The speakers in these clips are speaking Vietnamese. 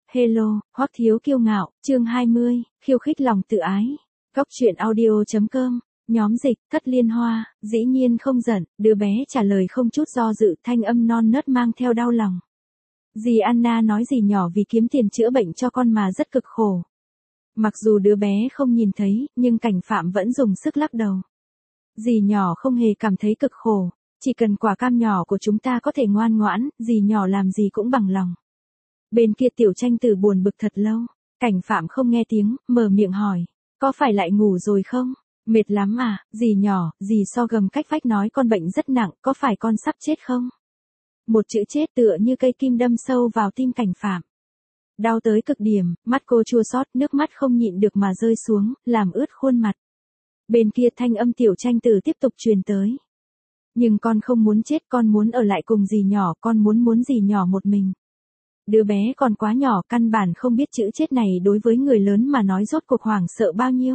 Hello, Hoắc Thiếu Kiêu Ngạo, chương 20, khiêu khích lòng tự ái. Góc truyện audio.com, nhóm dịch, Thất Liên Hoa, dĩ nhiên không giận, đứa bé trả lời không chút do dự, thanh âm non nớt mang theo đau lòng. Dì Anna nói dì nhỏ vì kiếm tiền chữa bệnh cho con mà rất cực khổ. Mặc dù đứa bé không nhìn thấy, nhưng Cảnh Phạm vẫn dùng sức lắc đầu. Dì nhỏ không hề cảm thấy cực khổ, chỉ cần quả cam nhỏ của chúng ta có thể ngoan ngoãn, dì nhỏ làm gì cũng bằng lòng. Bên kia Tiểu Tranh Tử buồn bực thật lâu, Cảnh Phạm không nghe tiếng, mở miệng hỏi, có phải lại ngủ rồi không? Mệt lắm à, dì nhỏ, dì so gầm cách vách nói con bệnh rất nặng, có phải con sắp chết không? Một chữ chết tựa như cây kim đâm sâu vào tim Cảnh Phạm. Đau tới cực điểm, mắt cô chua xót, nước mắt không nhịn được mà rơi xuống, làm ướt khuôn mặt. Bên kia thanh âm Tiểu Tranh Tử tiếp tục truyền tới. Nhưng con không muốn chết, con muốn ở lại cùng dì nhỏ, con muốn dì nhỏ một mình. Đứa bé còn quá nhỏ, căn bản không biết chữ chết này đối với người lớn mà nói rốt cuộc hoảng sợ bao nhiêu.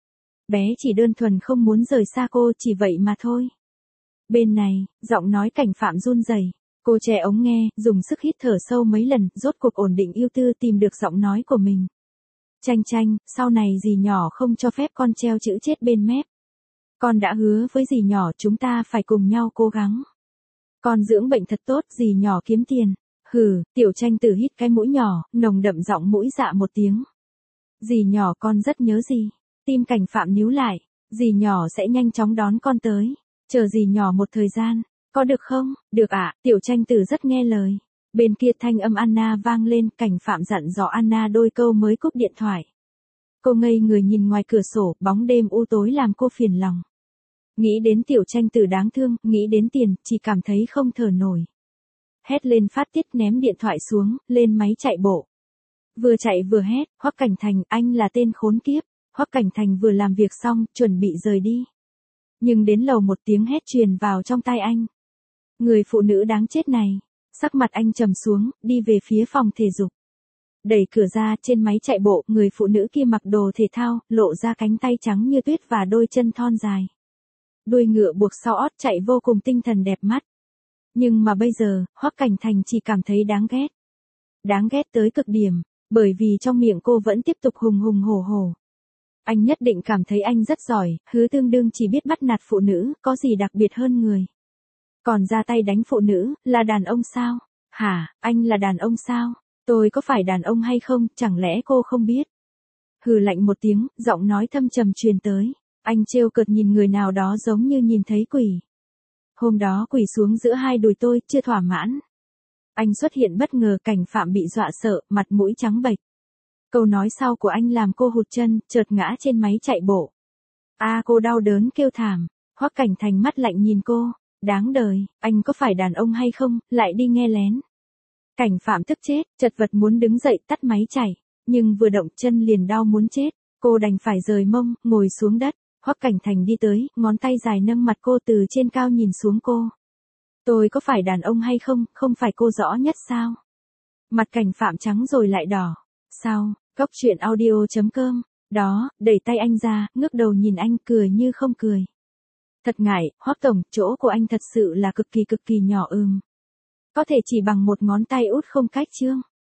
Bé chỉ đơn thuần không muốn rời xa cô, chỉ vậy mà thôi. Bên này, giọng nói Cảnh Phạm run rẩy. Cô che ống nghe, dùng sức hít thở sâu mấy lần, rốt cuộc ổn định ưu tư tìm được giọng nói của mình. Tranh Tranh, sau này dì nhỏ không cho phép con treo chữ chết bên mép. Con đã hứa với dì nhỏ chúng ta phải cùng nhau cố gắng. Con dưỡng bệnh thật tốt, dì nhỏ kiếm tiền. Hừ, Tiểu Tranh Tử hít cái mũi nhỏ, nồng đậm giọng mũi dạ một tiếng. Dì nhỏ con rất nhớ dì. Tim Cảnh Phạm níu lại, dì nhỏ sẽ nhanh chóng đón con tới. Chờ dì nhỏ một thời gian, có được không? Được ạ, Tiểu Tranh Tử rất nghe lời. Bên kia thanh âm Anna vang lên, Cảnh Phạm dặn dò Anna đôi câu mới cúp điện thoại. Cô ngây người nhìn ngoài cửa sổ, bóng đêm u tối làm cô phiền lòng. Nghĩ đến Tiểu Tranh Tử đáng thương, nghĩ đến tiền, chỉ cảm thấy không thở nổi. Hét lên phát tiết, ném điện thoại xuống, lên máy chạy bộ. Vừa chạy vừa hét, Hoắc Cảnh Thành, anh là tên khốn kiếp. Hoắc Cảnh Thành vừa làm việc xong, chuẩn bị rời đi. Nhưng đến lầu một tiếng hét truyền vào trong tai anh. Người phụ nữ đáng chết này. Sắc mặt anh trầm xuống, đi về phía phòng thể dục. Đẩy cửa ra, trên máy chạy bộ, người phụ nữ kia mặc đồ thể thao, lộ ra cánh tay trắng như tuyết và đôi chân thon dài. Đuôi ngựa buộc sau ót chạy vô cùng tinh thần đẹp mắt. Nhưng mà bây giờ, Hoắc Cảnh Thành chỉ cảm thấy đáng ghét. Đáng ghét tới cực điểm, bởi vì trong miệng cô vẫn tiếp tục hùng hùng hổ hổ. Anh nhất định cảm thấy anh rất giỏi, hứa tương đương chỉ biết bắt nạt phụ nữ, có gì đặc biệt hơn người. Còn ra tay đánh phụ nữ, là đàn ông sao? Hả, anh là đàn ông sao? Tôi có phải đàn ông hay không, chẳng lẽ cô không biết? Hừ lạnh một tiếng, giọng nói thâm trầm truyền tới. Anh trêu cợt nhìn người nào đó giống như nhìn thấy quỷ. Hôm đó quỳ xuống giữa hai đùi tôi, chưa thỏa mãn. Anh xuất hiện bất ngờ, Cảnh Phạm bị dọa sợ, mặt mũi trắng bệch. Câu nói sau của anh làm cô hụt chân, chợt ngã trên máy chạy bộ. Cô đau đớn kêu thảm. Hoắc Cảnh Thành mắt lạnh nhìn cô. Đáng đời, anh có phải đàn ông hay không, lại đi nghe lén. Cảnh Phạm tức chết, chật vật muốn đứng dậy tắt máy chạy. Nhưng vừa động chân liền đau muốn chết. Cô đành phải rời mông, ngồi xuống đất. Hoắc Cảnh Thành đi tới, ngón tay dài nâng mặt cô từ trên cao nhìn xuống cô. Tôi có phải đàn ông hay không, không phải cô rõ nhất sao? Mặt Cảnh Phạm trắng rồi lại đỏ. Sao, góc truyện audio.com, đó, đẩy tay anh ra, ngước đầu nhìn anh cười như không cười. Thật ngại, Hoắc tổng, chỗ của anh thật sự là cực kỳ nhỏ Có thể chỉ bằng một ngón tay út không cách chương.